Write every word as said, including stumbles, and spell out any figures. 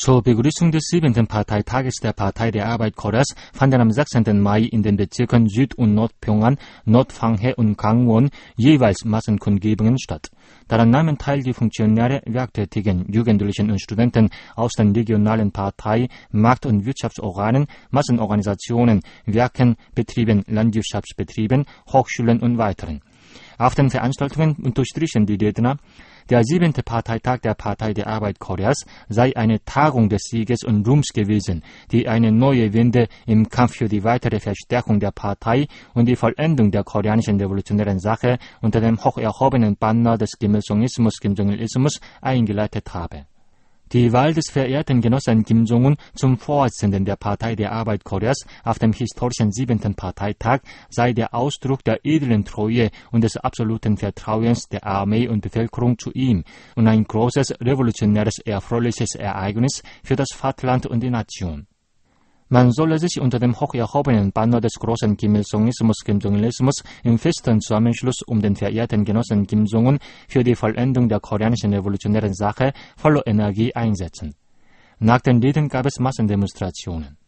Zur Begrüßung des siebenten Parteitages der Partei der Arbeit Koreas fanden am sechzehnten Mai in den Bezirken Süd- und Nordpjöngjang, Nordhwanghae und Gangwon jeweils Massenkundgebungen statt. Daran nahmen teil die Funktionäre, Werktätigen, Jugendlichen und Studenten aus den regionalen Partei-, Markt- und Wirtschaftsorganen, Massenorganisationen, Werken, Betrieben, Landwirtschaftsbetrieben, Hochschulen und weiteren. Auf den Veranstaltungen unterstrichen die Redner, der siebente Parteitag der Partei der Arbeit Koreas sei eine Tagung des Sieges und Ruhms gewesen, die eine neue Wende im Kampf für die weitere Verstärkung der Partei und die Vollendung der koreanischen revolutionären Sache unter dem hoch erhobenen Banner des Kim Il-sungismus, Kim Jong-il-ismus eingeleitet habe. Die Wahl des verehrten Genossen Kim Jong-un zum Vorsitzenden der Partei der Arbeit Koreas auf dem historischen siebenten Parteitag sei der Ausdruck der edlen Treue und des absoluten Vertrauens der Armee und Bevölkerung zu ihm und ein großes, revolutionäres, erfreuliches Ereignis für das Vaterland und die Nation. Man solle sich unter dem hoch erhobenen Banner des großen Kim Il-sungismus, Kim Jong-il-ismus im festen Zusammenschluss um den verehrten Genossen Kim Jong-un für die Vollendung der koreanischen revolutionären Sache voller Energie einsetzen. Nach den Reden gab es Massendemonstrationen.